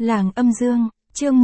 Làng Âm Dương, chương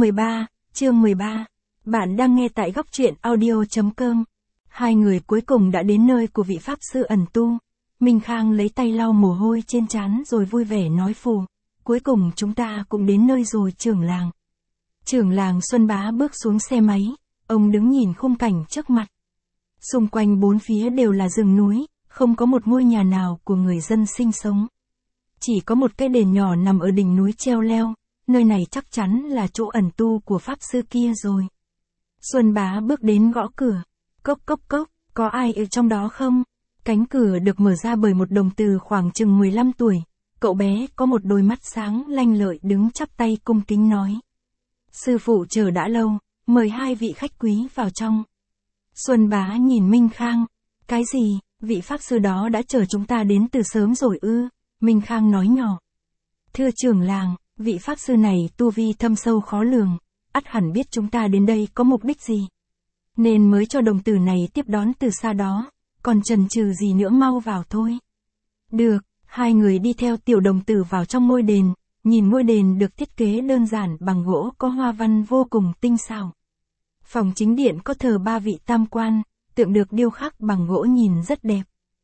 13. Bạn đang nghe tại góc truyện audio.com. Hai người cuối cùng đã đến nơi của vị Pháp Sư ẩn tu. Minh Khang lấy tay lau mồ hôi trên trán rồi vui vẻ nói phù. Cuối cùng chúng ta cũng đến nơi rồi trưởng làng. Trưởng làng Xuân Bá bước xuống xe máy, ông đứng nhìn khung cảnh trước mặt. Xung quanh bốn phía đều là rừng núi, không có một ngôi nhà nào của người dân sinh sống. Chỉ có một cái đền nhỏ nằm ở đỉnh núi treo leo, nơi này chắc chắn là chỗ ẩn tu của Pháp Sư kia rồi. Xuân Bá bước đến gõ cửa. Cốc cốc cốc, có ai ở trong đó không? Cánh cửa được mở ra bởi một đồng từ khoảng chừng 15 tuổi. Cậu bé có một đôi mắt sáng lanh lợi đứng chắp tay cung kính nói. Sư phụ chờ đã lâu, mời hai vị khách quý vào trong. Xuân Bá nhìn Minh Khang. Cái gì, vị Pháp Sư đó đã chờ chúng ta đến từ sớm rồi ư? Minh Khang nói nhỏ. Thưa trưởng làng, vị Pháp Sư này tu vi thâm sâu khó lường, ắt hẳn biết chúng ta đến đây có mục đích gì. Nên mới cho đồng tử này tiếp đón từ xa đó, còn chần chừ gì nữa mau vào thôi. Được, hai người đi theo tiểu đồng tử vào trong ngôi đền, nhìn ngôi đền được thiết kế đơn giản bằng gỗ có hoa văn vô cùng tinh xảo. Phòng chính điện có thờ ba vị tam quan, tượng được điêu khắc bằng gỗ nhìn rất đẹp.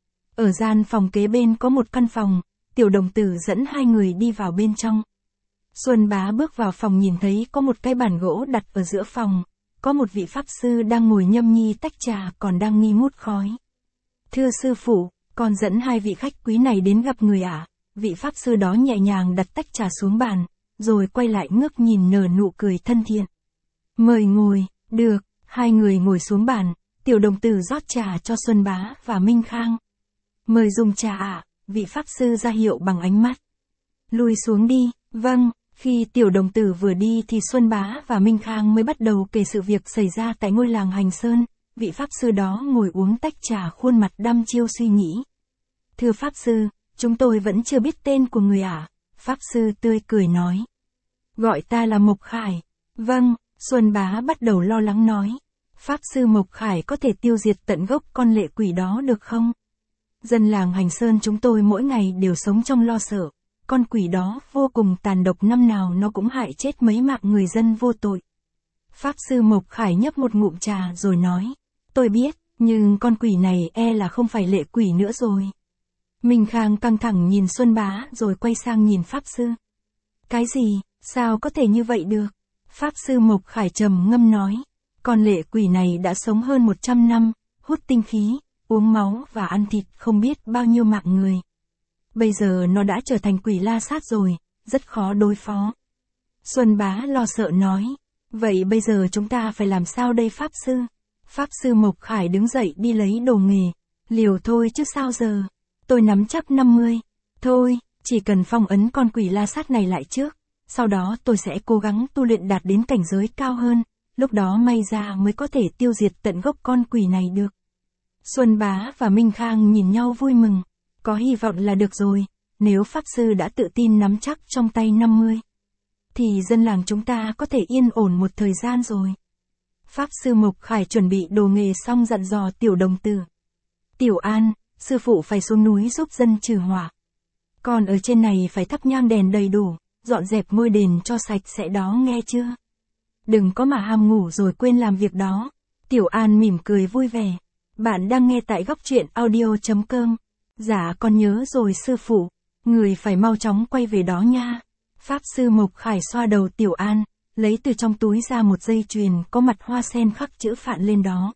Ở gian phòng kế bên có một căn phòng, tiểu đồng tử dẫn hai người đi vào bên trong. Xuân Bá bước vào phòng nhìn thấy có một cái bàn gỗ đặt ở giữa phòng, có một vị Pháp Sư đang ngồi nhâm nhi tách trà còn đang nghi ngút khói. Thưa sư phụ, con dẫn hai vị khách quý này đến gặp người ạ. Vị Pháp Sư đó nhẹ nhàng đặt tách trà xuống bàn, rồi quay lại ngước nhìn nở nụ cười thân thiện. Mời ngồi, được, hai người ngồi xuống bàn, tiểu đồng tử rót trà cho Xuân Bá và Minh Khang. Mời dùng trà ạ, vị Pháp Sư ra hiệu bằng ánh mắt. Lùi xuống đi, vâng. Khi tiểu đồng tử vừa đi thì Xuân Bá và Minh Khang mới bắt đầu kể sự việc xảy ra tại ngôi làng Hành Sơn. Vị Pháp Sư đó ngồi uống tách trà khuôn mặt đăm chiêu suy nghĩ. Thưa Pháp Sư, chúng tôi vẫn chưa biết tên của người ạ. Pháp Sư tươi cười nói. Gọi ta là Mộc Khải. Vâng, Xuân Bá bắt đầu lo lắng nói. Pháp Sư Mộc Khải có thể tiêu diệt tận gốc con lệ quỷ đó được không? Dân làng Hành Sơn chúng tôi mỗi ngày đều sống trong lo sợ. Con quỷ đó vô cùng tàn độc, năm nào nó cũng hại chết mấy mạng người dân vô tội. Pháp Sư Mộc Khải nhấp một ngụm trà rồi nói. Tôi biết, nhưng con quỷ này e là không phải lệ quỷ nữa rồi. Minh Khang căng thẳng nhìn Xuân Bá rồi quay sang nhìn Pháp Sư. Cái gì, sao có thể như vậy được? Pháp Sư Mộc Khải trầm ngâm nói. Con lệ quỷ này đã sống hơn 100 năm, hút tinh khí, uống máu và ăn thịt không biết bao nhiêu mạng người. Bây giờ nó đã trở thành quỷ la sát rồi, rất khó đối phó. Xuân Bá lo sợ nói. Vậy bây giờ chúng ta phải làm sao đây Pháp Sư? Pháp Sư Mộc Khải đứng dậy đi lấy đồ nghề. Liều thôi chứ sao giờ? Tôi nắm chắc 50. Thôi, chỉ cần phong ấn con quỷ la sát này lại trước. Sau đó tôi sẽ cố gắng tu luyện đạt đến cảnh giới cao hơn. Lúc đó may ra mới có thể tiêu diệt tận gốc con quỷ này được. Xuân Bá và Minh Khang nhìn nhau vui mừng. Có hy vọng là được rồi, nếu Pháp Sư đã tự tin nắm chắc trong tay 50. Thì dân làng chúng ta có thể yên ổn một thời gian rồi. Pháp Sư Mộc Khải chuẩn bị đồ nghề xong dặn dò tiểu đồng tử. Tiểu An, sư phụ phải xuống núi giúp dân trừ hỏa. Còn ở trên này phải thắp nhang đèn đầy đủ, dọn dẹp ngôi đền cho sạch sẽ đó nghe chưa? Đừng có mà ham ngủ rồi quên làm việc đó. Tiểu An mỉm cười vui vẻ. Bạn đang nghe tại góc truyện audio.com. Dạ con nhớ rồi sư phụ, người phải mau chóng quay về đó nha. Pháp Sư Mộc Khải xoa đầu Tiểu An, lấy từ trong túi ra một dây chuyền có mặt hoa sen khắc chữ Phạn lên đó.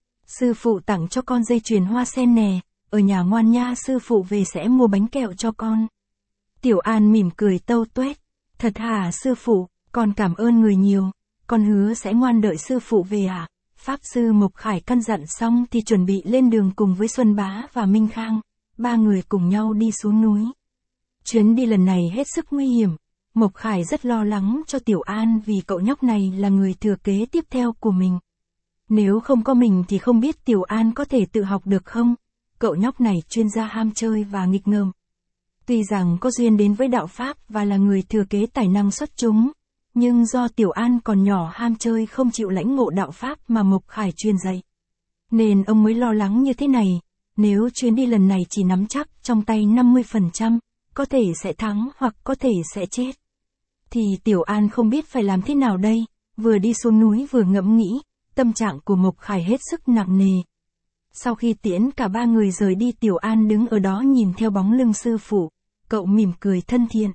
Sư phụ tặng cho con dây chuyền hoa sen nè, ở nhà ngoan nha, sư phụ về sẽ mua bánh kẹo cho con. Tiểu An mỉm cười tâu tuét. Thật hả sư phụ, con cảm ơn người nhiều, con hứa sẽ ngoan đợi sư phụ về ạ. Pháp Sư Mộc Khải căn dặn xong thì chuẩn bị lên đường cùng với Xuân Bá và Minh Khang. Ba người cùng nhau đi xuống núi. Chuyến đi lần này hết sức nguy hiểm. Mộc Khải rất lo lắng cho Tiểu An vì cậu nhóc này là người thừa kế tiếp theo của mình. Nếu không có mình thì không biết Tiểu An có thể tự học được không? Cậu nhóc này chuyên gia ham chơi và nghịch ngợm. Tuy rằng có duyên đến với đạo Pháp và là người thừa kế tài năng xuất chúng, nhưng do Tiểu An còn nhỏ ham chơi không chịu lãnh ngộ đạo Pháp mà Mộc Khải truyền dạy. Nên ông mới lo lắng như thế này. Nếu chuyến đi lần này chỉ nắm chắc trong tay 50%, có thể sẽ thắng hoặc có thể sẽ chết. thì Tiểu An không biết phải làm thế nào đây, vừa đi xuống núi vừa ngẫm nghĩ, tâm trạng của Mộc Khải hết sức nặng nề. Sau khi tiễn cả ba người rời đi, Tiểu An đứng ở đó nhìn theo bóng lưng sư phụ, cậu mỉm cười thân thiện.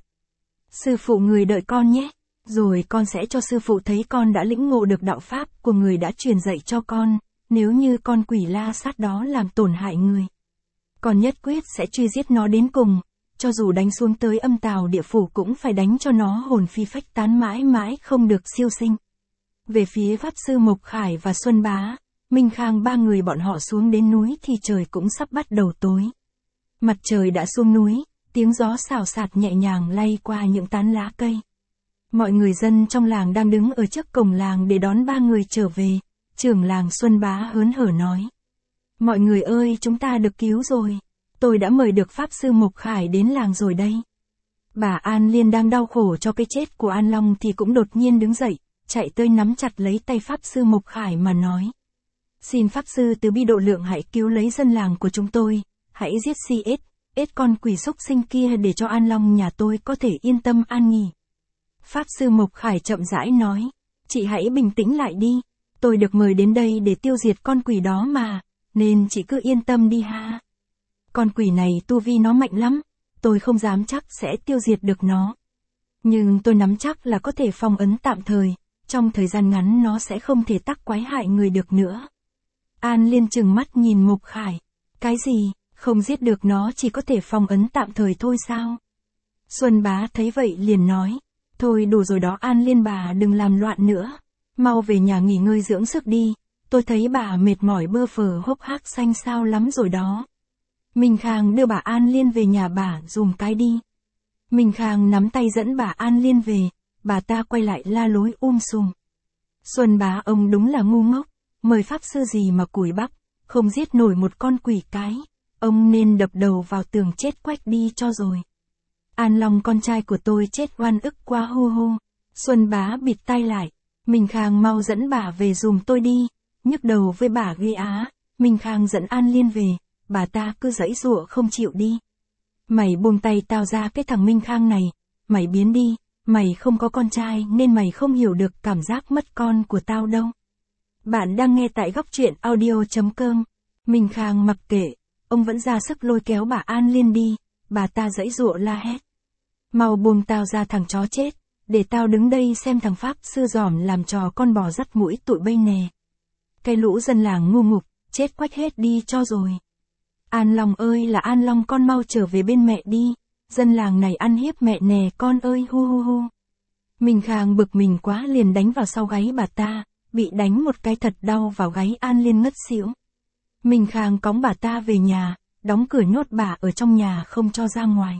Sư phụ người đợi con nhé, rồi con sẽ cho sư phụ thấy con đã lĩnh ngộ được đạo pháp của người đã truyền dạy cho con, nếu như con quỷ la sát đó làm tổn hại người. Con nhất quyết sẽ truy giết nó đến cùng, cho dù đánh xuống tới âm tào địa phủ cũng phải đánh cho nó hồn phi phách tán mãi mãi không được siêu sinh. Về phía Pháp Sư Mộc Khải và Xuân Bá, Minh Khang ba người bọn họ xuống đến núi thì trời cũng sắp bắt đầu tối. Mặt trời đã xuống núi, tiếng gió xào xạc nhẹ nhàng lay qua những tán lá cây. Mọi người dân trong làng đang đứng ở trước cổng làng để đón ba người trở về, trưởng làng Xuân Bá hớn hở nói. Mọi người ơi, chúng ta được cứu rồi. Tôi đã mời được Pháp Sư Mộc Khải đến làng rồi đây. Bà An Liên đang đau khổ cho cái chết của An Long thì cũng đột nhiên đứng dậy, chạy tới nắm chặt lấy tay Pháp Sư Mộc Khải mà nói. Xin Pháp Sư từ bi độ lượng hãy cứu lấy dân làng của chúng tôi, hãy giết ết con quỷ súc sinh kia để cho An Long nhà tôi có thể yên tâm an nghỉ. Pháp Sư Mộc Khải chậm rãi nói, chị hãy bình tĩnh lại đi, tôi được mời đến đây để tiêu diệt con quỷ đó mà, nên chị cứ yên tâm đi ha. Con quỷ này tu vi nó mạnh lắm, tôi không dám chắc sẽ tiêu diệt được nó. Nhưng tôi nắm chắc là có thể phong ấn tạm thời, trong thời gian ngắn nó sẽ không thể tác quái hại người được nữa. An Liên trừng mắt nhìn Mộc Khải, cái gì, không giết được nó chỉ có thể phong ấn tạm thời thôi sao? Xuân Bá thấy vậy liền nói, thôi đủ rồi đó An Liên, bà đừng làm loạn nữa, mau về nhà nghỉ ngơi dưỡng sức đi, tôi thấy bà mệt mỏi bơ phờ hốc hác xanh xao lắm rồi đó. Minh Khang đưa bà An Liên về nhà bà dùm cái đi. Minh Khang nắm tay dẫn bà An Liên về, bà ta quay lại la lối sùm. Xuân Bá ông đúng là ngu ngốc, mời Pháp Sư gì mà cùi bắp, không giết nổi một con quỷ cái, ông nên đập đầu vào tường chết quách đi cho rồi. An Long con trai của tôi chết oan ức quá hu hu. Xuân Bá bịt tai lại, Minh Khang mau dẫn bà về dùm tôi đi, nhức đầu với bà ghê á. Minh Khang dẫn An Liên về, bà ta cứ giãy giụa không chịu đi. Mày buông tay tao ra cái thằng Minh Khang này, mày biến đi, mày không có con trai nên mày không hiểu được cảm giác mất con của tao đâu. Bạn đang nghe tại góc truyện audio.com. Minh Khang mặc kệ, ông vẫn ra sức lôi kéo bà An Liên đi, bà ta giãy giụa la hét. Mau buông tao ra thằng chó chết, để tao đứng đây xem thằng Pháp Sư giỏm làm trò con bò dắt mũi tụi bây nè. Cái lũ dân làng ngu ngục, chết quách hết đi cho rồi. An Long ơi là An Long, con mau trở về bên mẹ đi, dân làng này ăn hiếp mẹ nè con ơi hu hu hu. Minh Khang bực mình quá liền đánh vào sau gáy bà ta, bị đánh một cái thật đau vào gáy An Liên ngất xỉu. Minh Khang cõng bà ta về nhà, đóng cửa nhốt bà ở trong nhà không cho ra ngoài.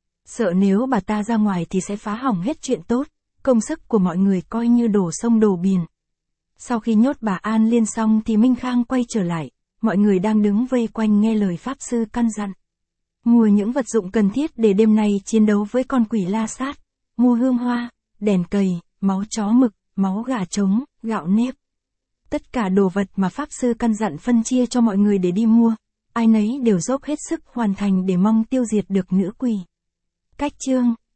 Sợ nếu bà ta ra ngoài thì sẽ phá hỏng hết chuyện tốt, công sức của mọi người coi như đổ sông đổ biển. Sau khi nhốt bà An Liên xong thì Minh Khang quay trở lại, mọi người đang đứng vây quanh nghe lời Pháp Sư căn dặn. Mua những vật dụng cần thiết để đêm nay chiến đấu với con quỷ la sát, mua hương hoa, đèn cầy, máu chó mực, máu gà trống, gạo nếp. Tất cả đồ vật mà Pháp Sư căn dặn phân chia cho mọi người để đi mua, ai nấy đều dốc hết sức hoàn thành để mong tiêu diệt được nữ quỷ. Cách chương